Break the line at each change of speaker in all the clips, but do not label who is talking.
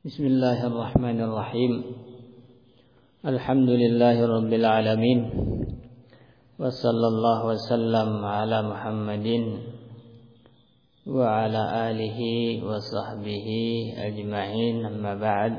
Bismillahirrahmanirrahim. Alhamdulillahirabbil alamin. Wassallallahu wasallam ala Muhammadin wa ala alihi wa sahbihi ajma'in, amma ba'd.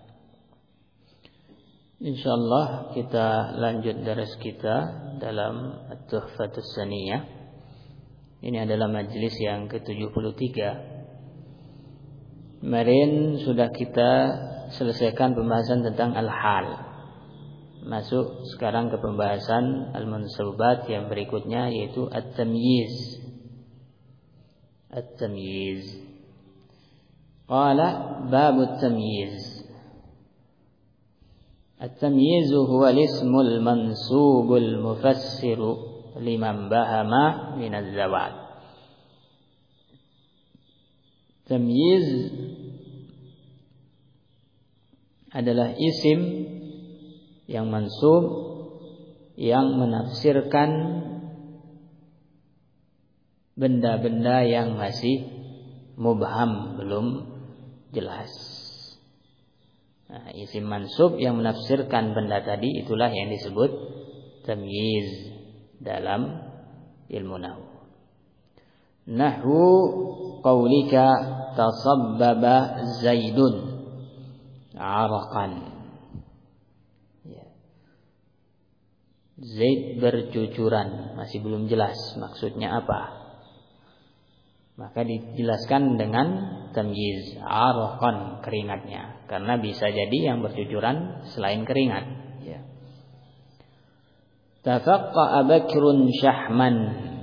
Insyaallah kita lanjut daras kita dalam At-Tuhfatus Saniyah. Ini adalah majlis yang ke-73. Kemarin sudah kita selesaikan pembahasan tentang al-hal. Masuk sekarang ke pembahasan al-mansūbat yang berikutnya, yaitu at-tamyiz. At-tamyiz. Qala bab at-tamyiz. At-tamyiz huwa al-ismul mansūbul mufassiru liman bahama min az-zawad. Tamyiz adalah isim yang mansub yang menafsirkan benda-benda yang masih mubham, belum jelas. Nah, isim mansub yang menafsirkan benda tadi, itulah yang disebut tamyiz dalam ilmu nahwu. Nahwu qaulika tasabbaba Zaidun araqan. Zaid bercucuran, masih belum jelas maksudnya apa. Maka dijelaskan dengan tamyiz, araqan, keringatnya, karena bisa jadi yang bercucuran selain keringat. Tafaqqa Bakrun syahman.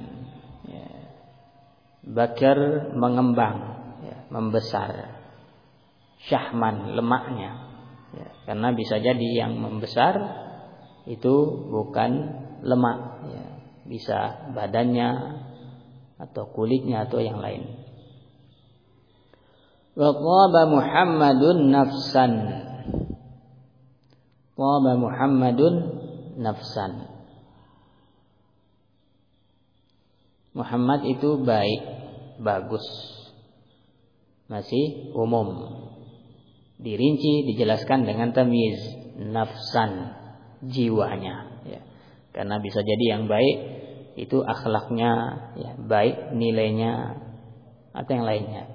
Bakar mengembang, membesar. Syahman, lemaknya. Karena bisa jadi yang membesar itu bukan lemak, bisa badannya atau kulitnya atau yang lain. Wa qaba Muhammadun nafsan. Qaba Muhammadun nafsan. Muhammad itu baik, bagus, masih umum. Dirinci, dijelaskan dengan tamyiz, nafsan, jiwanya. Karena bisa jadi yang baik itu akhlaknya baik, nilainya atau yang lainnya.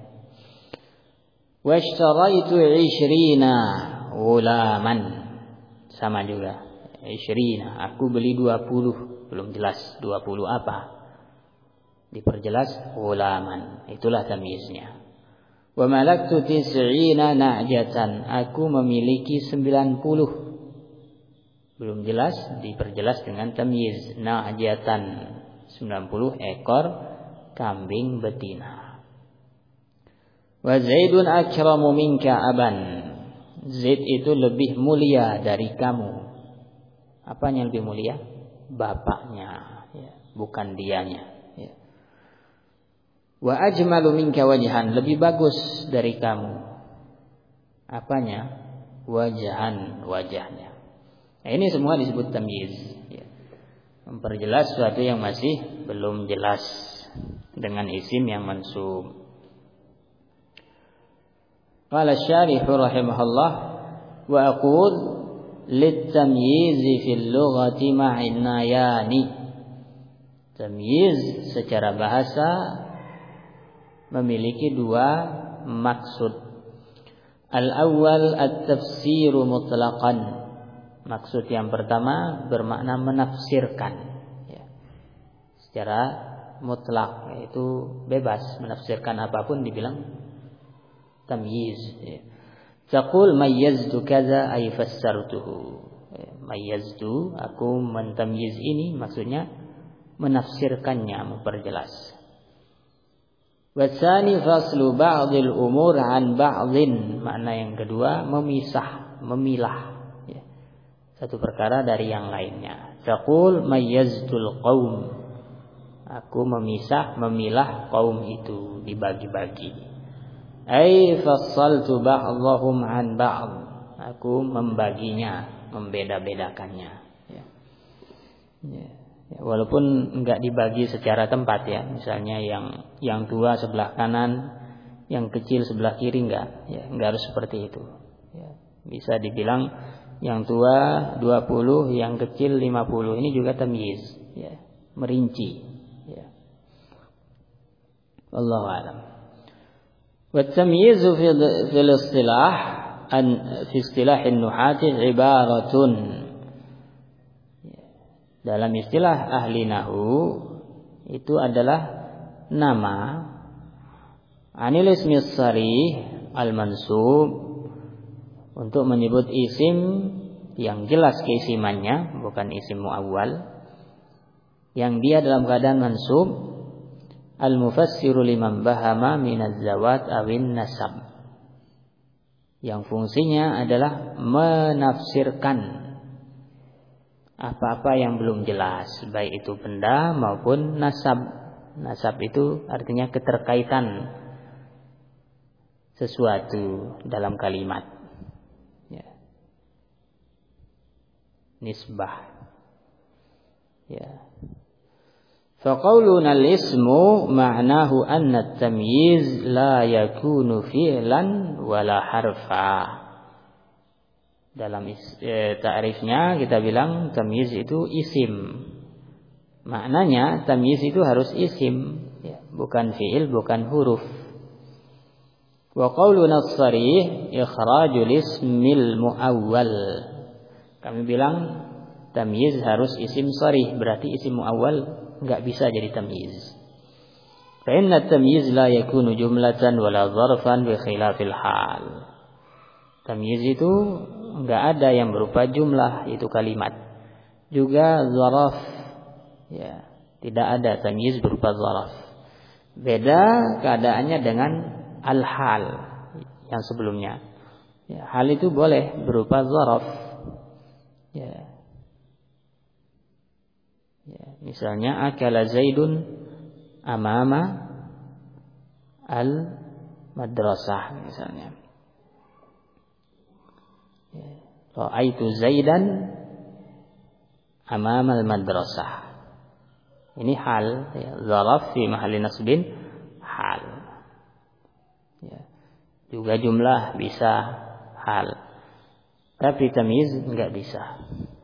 Washtaraitu 20 ghulaman, sama juga 20, aku beli 20, belum jelas 20 apa. Diperjelas ghulaman, itulah tamyiznya. Wa malaktu 90 na'jatan, aku memiliki 90. Belum jelas, diperjelas dengan tamyiz, na'jatan, 90 ekor kambing betina. Wa Zaidun akramu minka aban, Zaid itu lebih mulia dari kamu. Apanya lebih mulia? Bapaknya, bukan dianya. Wa ajmalu minka wajhan, lebih bagus dari kamu. Apanya? Wajhan, wajahnya. Nah, ini semua disebut tamyiz. Memperjelas sesuatu yang masih belum jelas dengan isim yang mansub. Qala asy-syarih rahimahullah, wa aqul lit-tamyiz fil lughati ma'nayani. Tamyiz secara bahasa memiliki dua maksud. Al-awwal at-tafsiru mutlaqan. Maksud yang pertama bermakna menafsirkan, secara mutlak, yaitu bebas, menafsirkan apapun dibilang tamyiz. Taqul mayyaztu kadza ay fassartuhu. Mayyaztu, aku mentamyiz ini, maksudnya menafsirkannya, memperjelas. Wasani faslu ba'dil umur an ba'din, makna yang kedua memisah, memilah satu perkara dari yang lainnya. Taqul mayyaztul qaum, aku memisah, memilah kaum itu, dibagi-bagi. Ai fassaltu ba'dhum an ba'd, aku membaginya, membeda-bedakannya. Walaupun enggak dibagi secara tempat, misalnya yang tua sebelah kanan, yang kecil sebelah kiri enggak, ya, enggak harus seperti itu. Ya, bisa dibilang yang tua 20, yang kecil 50. Ini juga tamyiz, ya, merinci, ya. Wallahu a'lam. Wa tamyiz fil istilah fi istilah an-nuhat ibaratun. Dalam istilah ahli nahwu itu adalah nama anil ismi sharih al-mansub, untuk menyebut isim yang jelas keisimannya, bukan isim muawwal, yang dia dalam keadaan mansub, al-mufassiru liman bahama minaz zawat awin nasab, yang fungsinya adalah menafsirkan apa-apa yang belum jelas, baik itu benda maupun nasab. Nasab itu artinya keterkaitan sesuatu dalam kalimat, ya. Nisbah, ya. Faqauluna al-ismu ma'nahu anna at-tamyiz la yakunu fi'lan wala harfa. Dalam ta'rifnya kita bilang tamyiz itu isim. Maknanya tamyiz itu harus isim, ya, bukan fi'il, bukan huruf. Wa qauluna as-sharih ikhrajul ismil muawwal. Kami bilang tamyiz harus isim sharih, berarti isim muawwal enggak bisa jadi tamyiz. Fa inna tamyiz la yakunu jumlatan wala dzarfan bi khilafil hal. Tamyiz itu enggak ada yang berupa jumlah, itu kalimat. Juga zaraf, ya, tidak ada tamyiz berupa zaraf. Beda keadaannya dengan al-hal yang sebelumnya. Ya, hal itu boleh berupa zaraf. Ya. Ya, misalnya akala Zaidun amama al-madrasah misalnya. Ya. Ra'aitu Zaidan amama al-madrasah. Ini hal, ya, zaraf fi mahalli nasbin hal. Ya. Juga jumlah bisa hal, tapi tamyiz enggak bisa.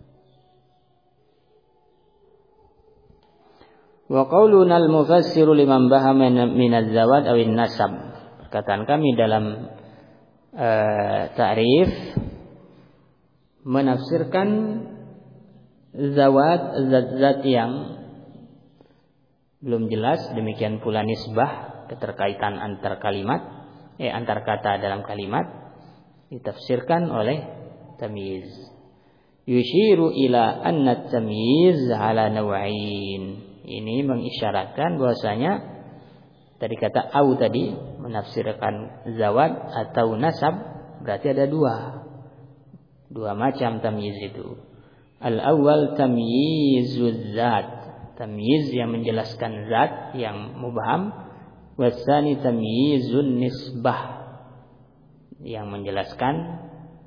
Wa qauluna al-mufassiru liman bahama min az-zawad aw an-nasab. Perkataan kami dalam ta'rif menafsirkan zawad, zat-zat yang belum jelas, demikian pula nisbah, keterkaitan antar kalimat, antar kata dalam kalimat, ditafsirkan oleh tamyiz. Yushiru ila anna tamyiz ala naw'ain. Ini mengisyaratkan bahwasanya dari kata au tadi menafsirkan zawad atau nasab, berarti ada dua macam tamyiz itu. Al-awwal tamyizuz zat, tamyiz yang menjelaskan zat yang mubham. Wasani tamyizun nisbah, yang menjelaskan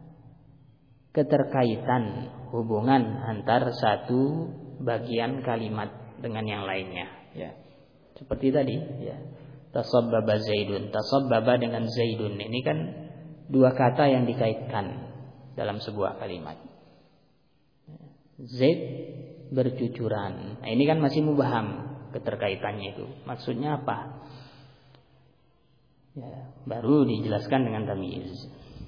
keterkaitan hubungan antar satu bagian kalimat dengan yang lainnya, ya. Seperti tadi, ya. Tasabbaba Zaidun, tasabbaba dengan Zaidun, ini kan dua kata yang dikaitkan dalam sebuah kalimat. Zaid bercucuran. Nah, ini kan masih mubham keterkaitannya itu. Maksudnya apa? Ya, baru dijelaskan dengan tamyiz.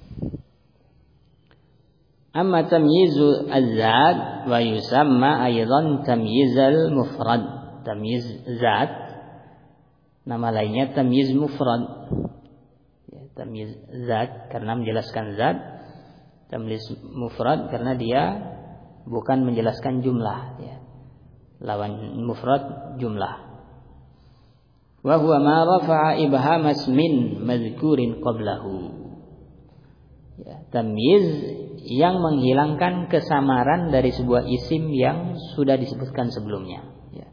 Amma tamyizu az-zat wa yusamma aidan tamyizal mufrad. Tamyiz zat, nama lainnya tamyiz mufrad. Ya, tamyiz zat karena menjelaskan zat, tamyiz mufrad karena dia bukan menjelaskan jumlah, ya. Lawan mufrad jumlah. Wa huwa ma rafa'a ibham ismin madhkurin qablahu. Ya, tamyiz yang menghilangkan kesamaran dari sebuah isim yang sudah disebutkan sebelumnya, ya.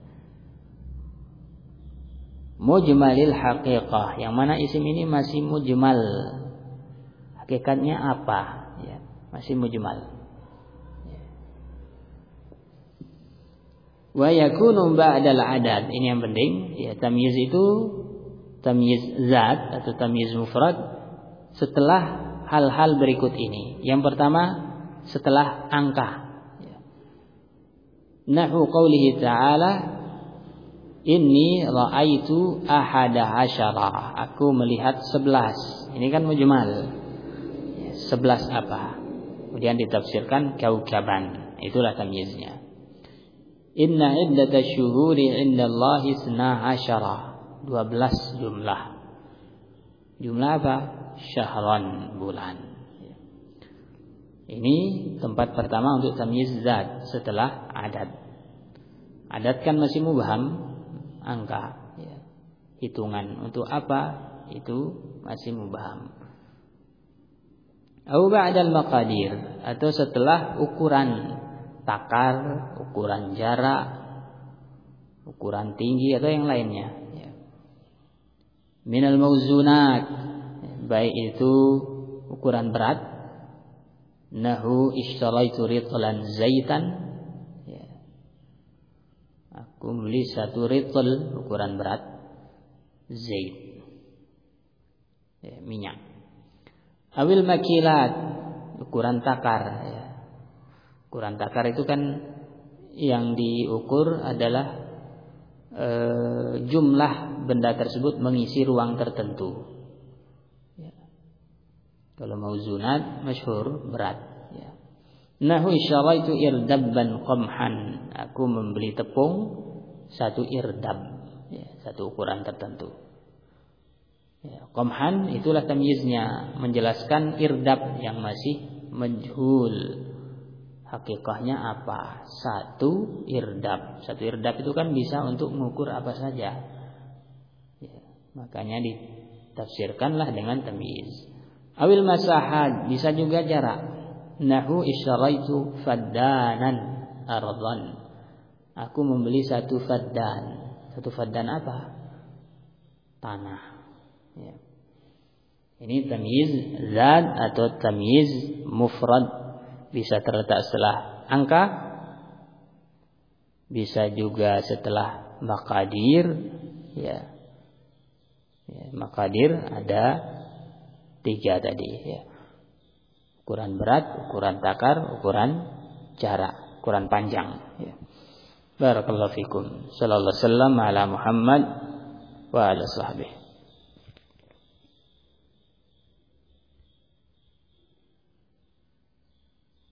Mujmalil haqiqah, yang mana isim ini masih mujmal, hakikatnya apa, ya, masih mujmal. Wa yakunu ba'dal adad, ini yang penting, ya, tamyiz itu tamyiz zat atau tamyiz mufrad setelah hal-hal berikut ini. Yang pertama setelah angka. Nahu qaulihi ta'ala, inni ra'aitu ahada asyara. Aku melihat 11. Ini kan mujmal. 11 apa? Kemudian ditafsirkan kaukaban. Itulah tamyiznya. Inna iddatash syuhuri indallahi 12. 12 jumlah. Jumlah apa? Syahran, bulan. Ini tempat pertama untuk tamyiz zat setelah adat. Adat kan masih mubham, angka, ya. Hitungan untuk apa itu masih mubham. Au ba'dal maqadir, atau setelah ukuran takar, ukuran jarak, ukuran tinggi atau yang lainnya, ya. Minal mauzunat, baik itu ukuran berat. Nahu ishtaraitu ritlan zaitan, ya. Aku beli 1 ritl ukuran berat zait, ya, minyak. Awil makilat, ukuran takar, ya. Ukuran takar itu kan yang diukur adalah jumlah benda tersebut mengisi ruang tertentu. Kalau mauzunat masyhur berat, ya. Nahu isyaraitu irdabban qamhan. Aku membeli tepung 1 irdab, ya, 1 ukuran tertentu. Ya, qamhan itulah tamyiznya, menjelaskan irdab yang masih majhul. Hakikahnya apa? 1 irdab. 1 irdab itu kan bisa untuk mengukur apa saja. Ya, makanya ditafsirkanlah dengan tamyiz. Awil masahat, bisa juga jarak. Nahu isyaraitu faddanan ardan. Aku membeli 1 faddan. 1 faddan apa? Tanah, ya. Ini tamyiz zat atau tamyiz mufrad. Bisa terletak setelah angka, bisa juga setelah maqadir, ya. Ya, maqadir ada 3 tadi, ya. Ukuran berat, ukuran takar, ukuran jarak, ukuran panjang, ya. Barakallahu fikum. Sallallahu alaihi wasallam ala Muhammad wa ala sahbihi.